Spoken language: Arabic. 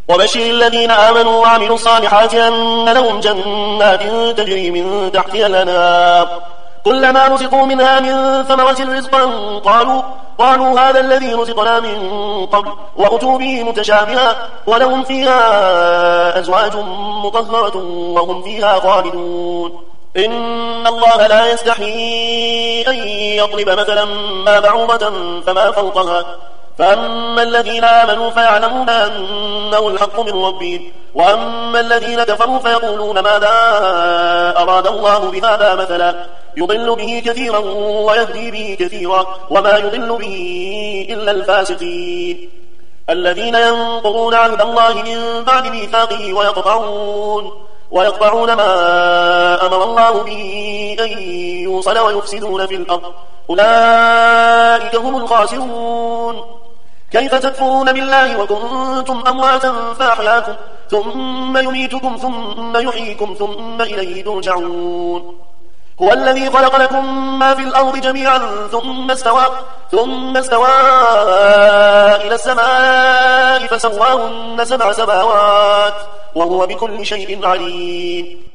وبشر الذين آمنوا وعملوا الصالحات أن لهم جنات تجري من تحتها الأنهار كلما رزقوا منها من ثمرة رزقا قالوا هذا الذي رزقنا من قبل وأتوا به متشابها ولهم فيها أزواج مطهرة وهم فيها خالدون إن الله لا يستحيي أن يضرب مثلا ما بعوضة فما فوقها فأما الذين آمنوا فيعلمون أنه الحق من ربهم وأما الذين كفروا فيقولون ماذا أراد الله بهذا مثلا يضل به كثيرا ويهدي به كثيرا وما يضل به إلا الفاسقين الذين ينقضون عهد الله من بعد ميثاقه ويقطعون ما أمر الله به أن يوصل ويفسدون في الأرض أولئك هم الخاسرون كيف تكفرون بالله وكنتم أمواتا فأحياكم ثم يميتكم ثم يحييكم ثم إليه ترجعون هو الذي خلق لكم ما في الأرض جميعا ثم استوى إلى السماء فسواهن 7 سماوات وهو بكل شيء عليم